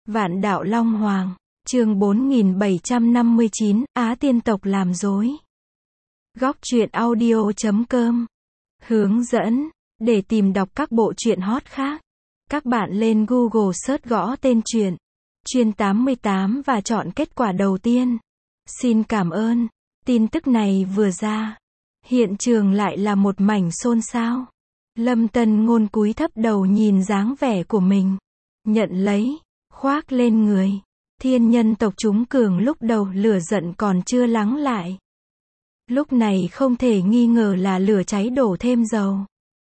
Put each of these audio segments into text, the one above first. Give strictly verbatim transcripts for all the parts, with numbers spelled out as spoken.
Vạn đạo Long Hoàng, chương bốn nghìn bảy trăm năm mươi chín, Á tiên tộc làm rối. Góc truyện audio chấm com. Hướng dẫn, để tìm đọc các bộ truyện hot khác, các bạn lên Google search gõ tên truyện, Chuyên tám mươi tám và chọn kết quả đầu tiên. Xin cảm ơn. Tin tức này vừa ra, hiện trường lại là một mảnh xôn xao. Lâm Tân Ngôn cúi thấp đầu nhìn dáng vẻ của mình, nhận lấy, khoác lên người. Thiên nhân tộc chúng cường lúc đầu lửa giận còn chưa lắng lại. Lúc này không thể nghi ngờ là lửa cháy đổ thêm dầu.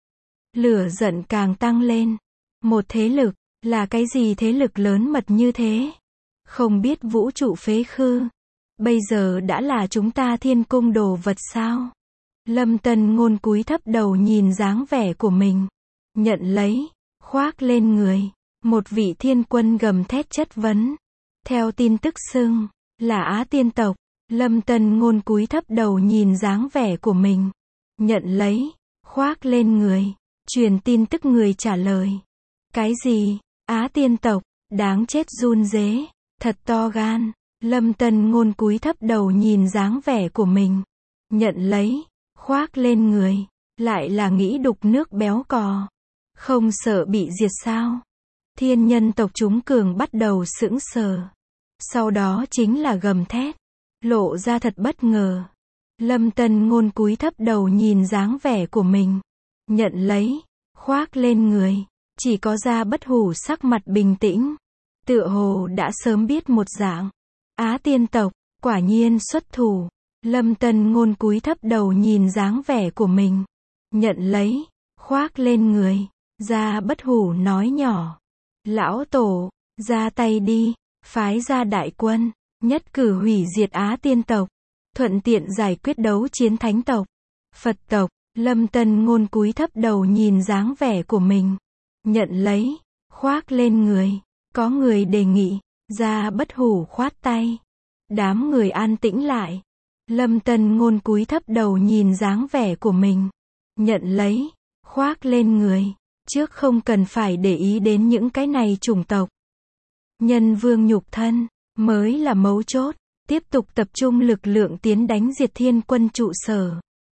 Lửa giận càng tăng lên. Một thế lực, là cái gì thế lực lớn mật như thế? Không biết vũ trụ phế khư, bây giờ đã là chúng ta thiên cung đồ vật sao? Lâm Tân Ngôn cúi thấp đầu nhìn dáng vẻ của mình, nhận lấy, khoác lên người. Một vị thiên quân gầm thét chất vấn. Theo tin tức xưng là Á tiên tộc, Lâm Tân Ngôn cúi thấp đầu nhìn dáng vẻ của mình, nhận lấy, khoác lên người. Truyền tin tức người trả lời. Cái gì? Á tiên tộc? Đáng chết run rế, thật to gan. Lâm Tân Ngôn cúi thấp đầu nhìn dáng vẻ của mình, nhận lấy, khoác lên người. Lại là nghĩ đục nước béo cò. Không sợ bị diệt sao? Thiên nhân tộc chúng cường bắt đầu sững sờ. Sau đó chính là gầm thét, lộ ra thật bất ngờ. Lâm Tân Ngôn cúi thấp đầu nhìn dáng vẻ của mình, nhận lấy, khoác lên người. Chỉ có Gia Bất Hủ sắc mặt bình tĩnh, tựa hồ đã sớm biết một dạng. Á tiên tộc, quả nhiên xuất thủ. Lâm Tân Ngôn cúi thấp đầu nhìn dáng vẻ của mình, nhận lấy, khoác lên người. Gia Bất Hủ nói nhỏ, lão tổ, ra tay đi, phái ra đại quân, nhất cử hủy diệt Á tiên tộc, thuận tiện giải quyết đấu chiến thánh tộc, Phật tộc. Lâm Tân Ngôn cúi thấp đầu nhìn dáng vẻ của mình, nhận lấy, khoác lên người. Có người đề nghị, Gia Bất Hủ khoát tay. Đám người an tĩnh lại. Lâm Tân Ngôn cúi thấp đầu nhìn dáng vẻ của mình, nhận lấy, khoác lên người. Trước không cần phải để ý đến những cái này chủng tộc. Nhân vương nhục thân, mới là mấu chốt. Tiếp tục tập trung lực lượng tiến đánh diệt thiên quân trụ sở.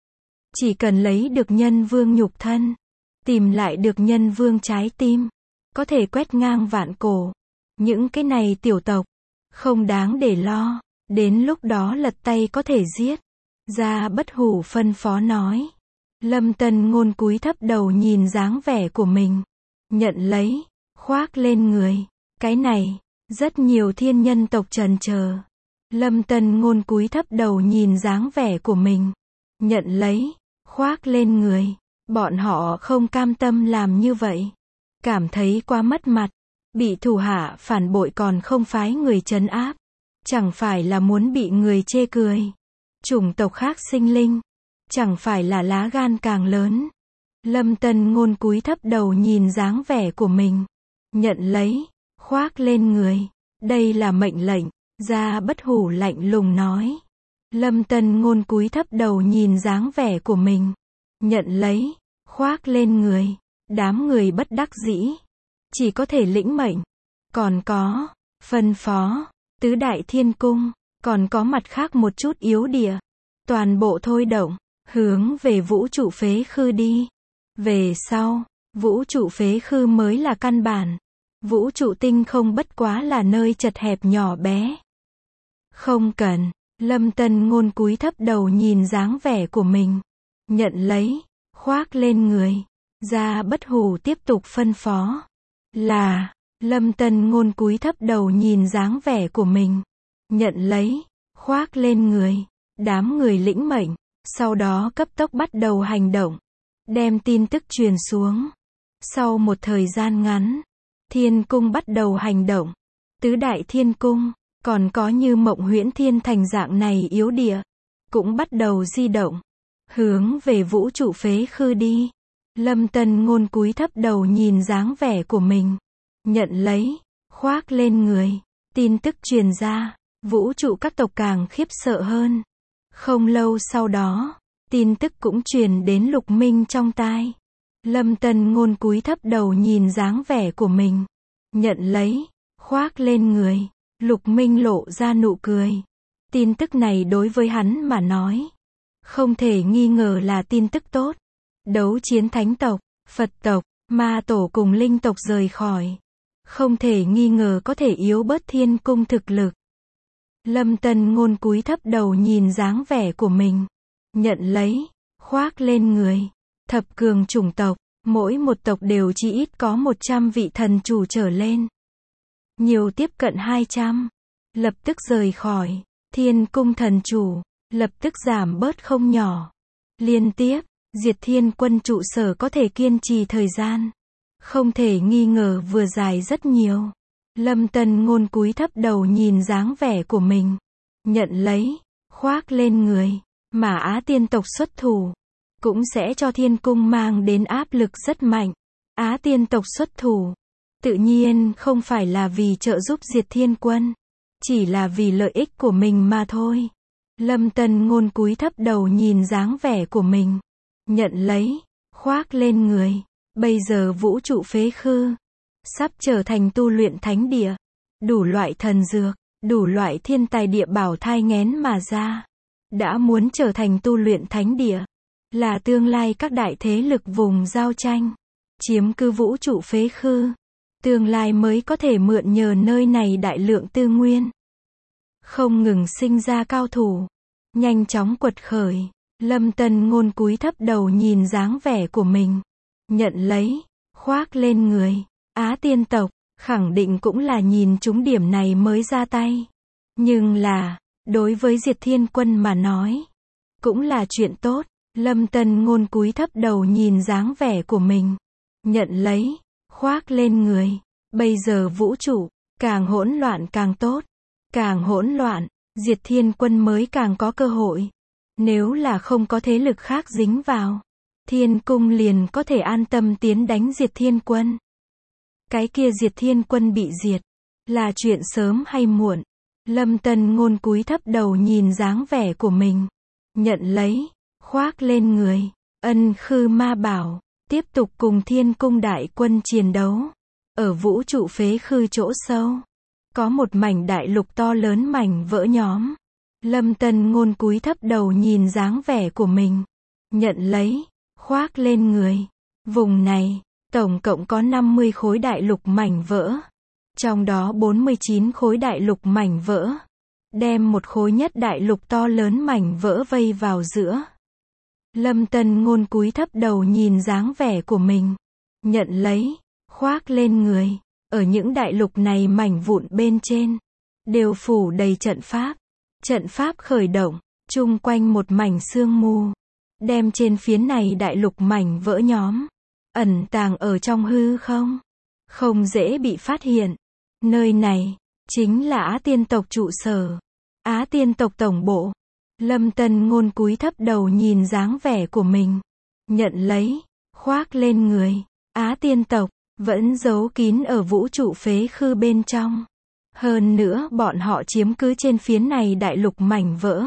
Chỉ cần lấy được nhân vương nhục thân, tìm lại được nhân vương trái tim, có thể quét ngang vạn cổ. Những cái này tiểu tộc, không đáng để lo. Đến lúc đó lật tay có thể giết. Gia Bất Hủ phân phó nói. Lâm Tân Ngôn cúi thấp đầu nhìn dáng vẻ của mình, nhận lấy, khoác lên người. Cái này, rất nhiều thiên nhân tộc trần chờ. Lâm Tân Ngôn cúi thấp đầu nhìn dáng vẻ của mình, nhận lấy, khoác lên người. Bọn họ không cam tâm làm như vậy, cảm thấy quá mất mặt. Bị thủ hạ phản bội còn không phái người trấn áp, chẳng phải là muốn bị người chê cười. Chủng tộc khác sinh linh, chẳng phải là lá gan càng lớn. Lâm Tân Ngôn cúi thấp đầu nhìn dáng vẻ của mình, nhận lấy, khoác lên người. Đây là mệnh lệnh. Gia Bất Hủ lạnh lùng nói. Lâm Tân Ngôn cúi thấp đầu nhìn dáng vẻ của mình, nhận lấy, khoác lên người. Đám người bất đắc dĩ, chỉ có thể lĩnh mệnh. Còn có, phân phó, tứ đại thiên cung, còn có mặt khác một chút yếu địa. Toàn bộ thôi động, hướng về vũ trụ phế khư đi. Về sau, vũ trụ phế khư mới là căn bản. Vũ trụ tinh không bất quá là nơi chật hẹp nhỏ bé. Không cần. Lâm Tân Ngôn cúi thấp đầu nhìn dáng vẻ của mình, nhận lấy, khoác lên người. Gia Bất Hủ tiếp tục phân phó. Là, Lâm Tân Ngôn cúi thấp đầu nhìn dáng vẻ của mình, nhận lấy, khoác lên người. Đám người lĩnh mệnh, sau đó cấp tốc bắt đầu hành động, đem tin tức truyền xuống. Sau một thời gian ngắn, thiên cung bắt đầu hành động. Tứ đại thiên cung, còn có như Mộng Huyễn Thiên Thành dạng này yếu địa, cũng bắt đầu di động, hướng về vũ trụ phế khư đi. Lâm Tân Ngôn cúi thấp đầu nhìn dáng vẻ của mình, nhận lấy, khoác lên người. Tin tức truyền ra, vũ trụ các tộc càng khiếp sợ hơn. Không lâu sau đó, tin tức cũng truyền đến Lục Minh trong tai. Lâm Tân Ngôn cúi thấp đầu nhìn dáng vẻ của mình, nhận lấy, khoác lên người. Lục Minh lộ ra nụ cười. Tin tức này đối với hắn mà nói, không thể nghi ngờ là tin tức tốt. Đấu chiến thánh tộc, Phật tộc, ma tổ cùng linh tộc rời khỏi, không thể nghi ngờ có thể yếu bớt thiên cung thực lực. Lâm Tân Ngôn cúi thấp đầu nhìn dáng vẻ của mình. Nhận lấy, khoác lên người. Thập cường chủng tộc, mỗi một tộc đều chỉ ít có một trăm vị thần chủ trở lên. Nhiều tiếp cận hai trăm. Lập tức rời khỏi. Thiên cung thần chủ, lập tức giảm bớt không nhỏ. Liên tiếp, diệt thiên quân trụ sở có thể kiên trì thời gian, không thể nghi ngờ vừa dài rất nhiều. Lâm Tân Ngôn cúi thấp đầu nhìn dáng vẻ của mình. Nhận lấy, khoác lên người. Mà Á Tiên tộc xuất thủ, cũng sẽ cho thiên cung mang đến áp lực rất mạnh. Á Tiên tộc xuất thủ, tự nhiên không phải là vì trợ giúp diệt thiên quân, chỉ là vì lợi ích của mình mà thôi. Lâm Tân Ngôn cúi thấp đầu nhìn dáng vẻ của mình. Nhận lấy, khoác lên người. Bây giờ vũ trụ phế khư, sắp trở thành tu luyện thánh địa. Đủ loại thần dược, đủ loại thiên tài địa bảo thai nghén mà ra. Đã muốn trở thành tu luyện thánh địa, là tương lai các đại thế lực vùng giao tranh, chiếm cứ vũ trụ phế khư. Tương lai mới có thể mượn nhờ nơi này đại lượng tư nguyên. Không ngừng sinh ra cao thủ, nhanh chóng quật khởi. Lâm Tân Ngôn cúi thấp đầu nhìn dáng vẻ của mình. Nhận lấy, khoác lên người. Á Tiên tộc, khẳng định cũng là nhìn trúng điểm này mới ra tay. Nhưng là, đối với diệt thiên quân mà nói, cũng là chuyện tốt. Lâm Tân Ngôn cúi thấp đầu nhìn dáng vẻ của mình. Nhận lấy, khoác lên người. Bây giờ vũ trụ, càng hỗn loạn càng tốt. Càng hỗn loạn, diệt thiên quân mới càng có cơ hội. Nếu là không có thế lực khác dính vào, thiên cung liền có thể an tâm tiến đánh diệt thiên quân. Cái kia diệt thiên quân bị diệt, là chuyện sớm hay muộn. Lâm Tân Ngôn cúi thấp đầu nhìn dáng vẻ của mình. Nhận lấy, khoác lên người. Ân khư ma bảo, tiếp tục cùng thiên cung đại quân chiến đấu. Ở vũ trụ phế khư chỗ sâu, có một mảnh đại lục to lớn mảnh vỡ nhóm. Lâm Tân Ngôn cúi thấp đầu nhìn dáng vẻ của mình. Nhận lấy, khoác lên người. Vùng này, tổng cộng có năm mươi khối đại lục mảnh vỡ. Trong đó bốn mươi chín khối đại lục mảnh vỡ. Đem một khối nhất đại lục to lớn mảnh vỡ vây vào giữa. Lâm Tân Ngôn cúi thấp đầu nhìn dáng vẻ của mình. Nhận lấy, khoác lên người. Ở những đại lục này mảnh vụn bên trên, đều phủ đầy trận pháp. Trận pháp khởi động, chung quanh một mảnh sương mù. Đem trên phiến này đại lục mảnh vỡ nhóm, ẩn tàng ở trong hư không. Không dễ bị phát hiện. Nơi này, chính là Á Tiên tộc trụ sở. Á Tiên tộc tổng bộ. Lâm Tân Ngôn cúi thấp đầu nhìn dáng vẻ của mình. Nhận lấy, khoác lên người. Á Tiên tộc, vẫn giấu kín ở vũ trụ phế khư bên trong. Hơn nữa bọn họ chiếm cứ trên phiến này đại lục mảnh vỡ.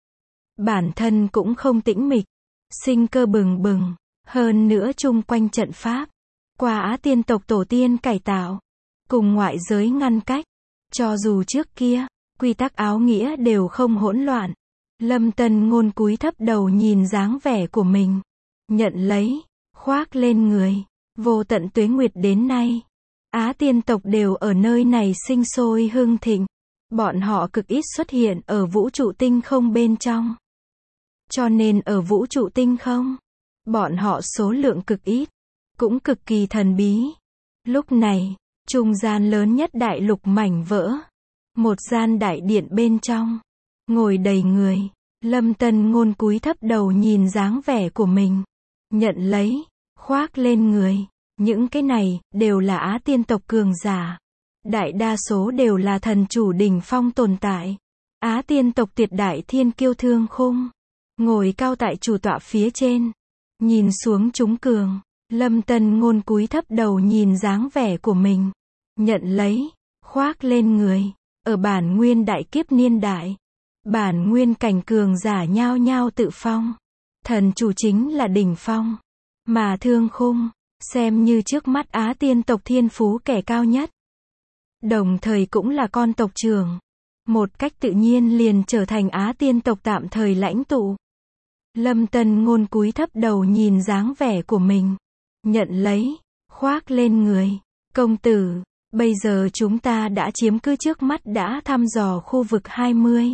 Bản thân cũng không tĩnh mịch, sinh cơ bừng bừng. Hơn nữa chung quanh trận pháp, qua Á Tiên tộc tổ tiên cải tạo, cùng ngoại giới ngăn cách. Cho dù trước kia, quy tắc áo nghĩa đều không hỗn loạn. Lâm Tân Ngôn cúi thấp đầu nhìn dáng vẻ của mình. Nhận lấy, khoác lên người. Vô tận tuế nguyệt đến nay, Á Tiên tộc đều ở nơi này sinh sôi hưng thịnh. Bọn họ cực ít xuất hiện ở vũ trụ tinh không bên trong. Cho nên ở vũ trụ tinh không, bọn họ số lượng cực ít, cũng cực kỳ thần bí. Lúc này, trung gian lớn nhất đại lục mảnh vỡ, một gian đại điện bên trong, ngồi đầy người. Lâm Tân Ngôn cúi thấp đầu nhìn dáng vẻ của mình. Nhận lấy, khoác lên người. Những cái này, đều là Á Tiên tộc cường giả. Đại đa số đều là thần chủ đỉnh phong tồn tại. Á Tiên tộc tuyệt đại thiên kiêu Thương Khung, ngồi cao tại chủ tọa phía trên. Nhìn xuống chúng cường. Lâm Tân Ngôn cúi thấp đầu nhìn dáng vẻ của mình. Nhận lấy, khoác lên người. Ở bản nguyên đại kiếp niên đại, bản nguyên cảnh cường giả nhao nhao tự phong. Thần chủ chính là đỉnh phong. Mà Thương Khung, xem như trước mắt Á Tiên tộc thiên phú kẻ cao nhất. đồng thời cũng là con tộc trưởng. Một cách tự nhiên liền trở thành Á Tiên tộc tạm thời lãnh tụ. Lâm Tân Ngôn cúi thấp đầu nhìn dáng vẻ của mình. Nhận lấy, khoác lên người. Công tử, bây giờ chúng ta đã chiếm cứ trước mắt đã thăm dò khu vực hai mươi.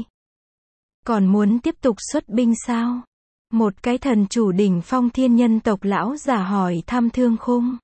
Còn muốn tiếp tục xuất binh sao? Một cái thần chủ đỉnh phong thiên nhân tộc lão giả hỏi thăm Thương Khung.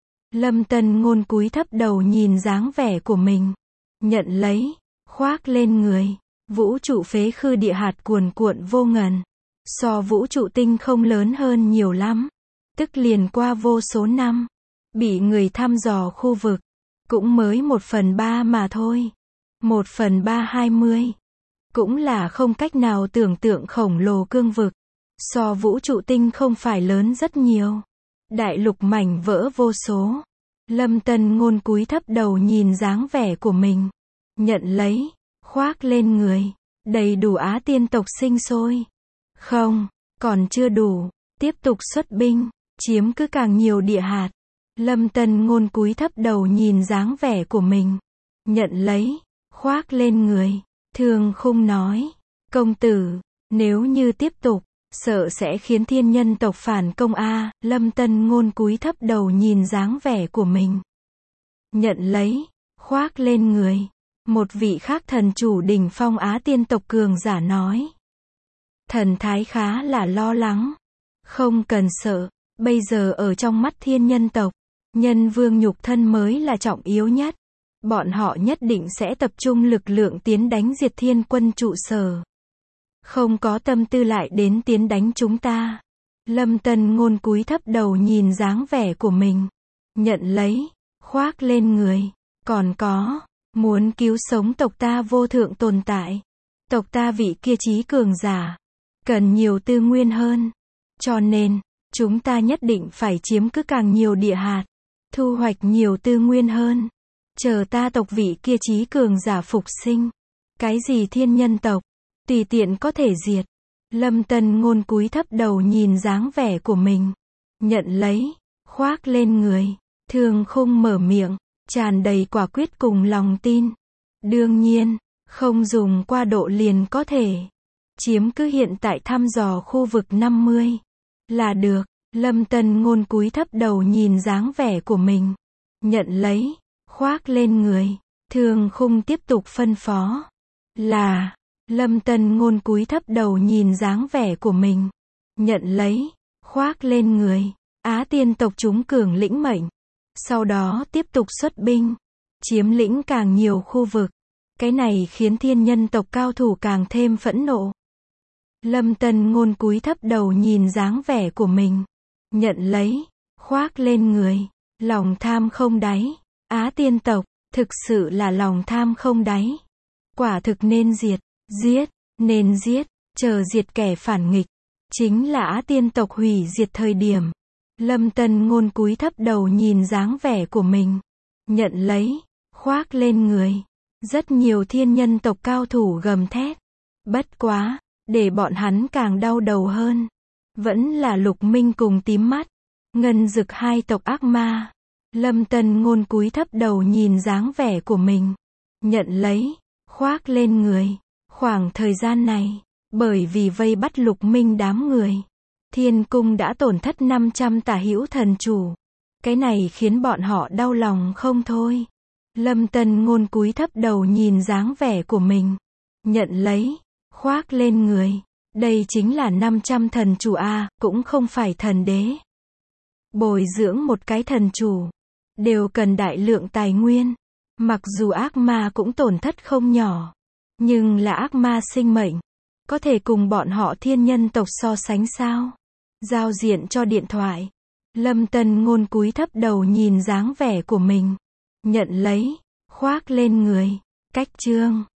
Lâm Tân Ngôn cúi thấp đầu nhìn dáng vẻ của mình. Nhận lấy, khoác lên người. Vũ trụ phế khư địa hạt cuồn cuộn vô ngần. So vũ trụ tinh không lớn hơn nhiều lắm. Tức liền qua vô số năm. Bị người thăm dò khu vực. Cũng mới một phần ba mà thôi. Một phần ba hai mươi. Cũng là không cách nào tưởng tượng khổng lồ cương vực. So vũ trụ tinh không phải lớn rất nhiều. Đại lục mảnh vỡ vô số. Lâm Tân Ngôn cúi thấp đầu nhìn dáng vẻ của mình. Nhận lấy, khoác lên người. Đầy đủ Á Tiên tộc sinh sôi. Không, còn chưa đủ. Tiếp tục xuất binh. Chiếm cứ càng nhiều địa hạt. Lâm Tân Ngôn cúi thấp đầu nhìn dáng vẻ của mình. Nhận lấy, khoác lên người. Thương Khung nói. Công tử, nếu như tiếp tục, sợ sẽ khiến thiên nhân tộc phản công a. Lâm Tân Ngôn cúi thấp đầu nhìn dáng vẻ của mình. Nhận lấy, khoác lên người. Một vị khác thần chủ đỉnh phong Á Tiên tộc cường giả nói. Thần thái khá là lo lắng. Không cần sợ, bây giờ ở trong mắt thiên nhân tộc, nhân vương nhục thân mới là trọng yếu nhất. Bọn họ nhất định sẽ tập trung lực lượng tiến đánh diệt thiên quân trụ sở. Không có tâm tư lại đến tiến đánh chúng ta. Lâm Tân Ngôn cúi thấp đầu nhìn dáng vẻ của mình. Nhận lấy, khoác lên người. Còn có, muốn cứu sống tộc ta vô thượng tồn tại. Tộc ta vị kia chí cường giả. Cần nhiều tư nguyên hơn. Cho nên, chúng ta nhất định phải chiếm cứ càng nhiều địa hạt. Thu hoạch nhiều tư nguyên hơn. Chờ ta tộc vị kia chí cường giả phục sinh. Cái gì thiên nhân tộc, tùy tiện có thể diệt. Lâm Tân Ngôn cúi thấp đầu nhìn dáng vẻ của mình. Nhận lấy, khoác lên người. Thương Khung mở miệng, tràn đầy quả quyết cùng lòng tin. Đương nhiên, không dùng qua độ liền có thể. Chiếm cứ hiện tại thăm dò khu vực năm mươi. Là được. Lâm Tân Ngôn cúi thấp đầu nhìn dáng vẻ của mình. Nhận lấy, khoác lên người. Thương Khung tiếp tục phân phó. Là, Lâm Tân Ngôn cúi thấp đầu nhìn dáng vẻ của mình. Nhận lấy, khoác lên người. Á Tiên tộc chúng cường lĩnh mệnh. Sau đó tiếp tục xuất binh. Chiếm lĩnh càng nhiều khu vực. Cái này khiến thiên nhân tộc cao thủ càng thêm phẫn nộ. Lâm Tân Ngôn cúi thấp đầu nhìn dáng vẻ của mình. Nhận lấy, khoác lên người. Lòng tham không đáy. Á Tiên tộc, thực sự là lòng tham không đáy. Quả thực nên diệt, giết, nên giết, chờ diệt kẻ phản nghịch. Chính là Á Tiên tộc hủy diệt thời điểm. Lâm Tân Ngôn cúi thấp đầu nhìn dáng vẻ của mình. Nhận lấy, khoác lên người. Rất nhiều thiên nhân tộc cao thủ gầm thét. Bất quá, để bọn hắn càng đau đầu hơn. Vẫn là Lục Minh cùng Tím Mắt. Ngân Dực hai tộc ác ma. Lâm Tân Ngôn cúi thấp đầu nhìn dáng vẻ của mình. Nhận lấy, khoác lên người. Khoảng thời gian này, bởi vì vây bắt Lục Minh đám người, Thiên Cung đã tổn thất năm trăm tả hữu thần chủ. Cái này khiến bọn họ đau lòng không thôi. Lâm Tân Ngôn cúi thấp đầu nhìn dáng vẻ của mình. Nhận lấy, khoác lên người. Đây chính là năm trăm thần chủ a, cũng không phải thần đế. Bồi dưỡng một cái thần chủ, đều cần đại lượng tài nguyên. Mặc dù ác ma cũng tổn thất không nhỏ, nhưng là ác ma sinh mệnh. Có thể cùng bọn họ thiên nhân tộc so sánh sao? Giao diện cho điện thoại. Lâm Tân Ngôn cúi thấp đầu nhìn dáng vẻ của mình. Nhận lấy, khoác lên người. Cách chương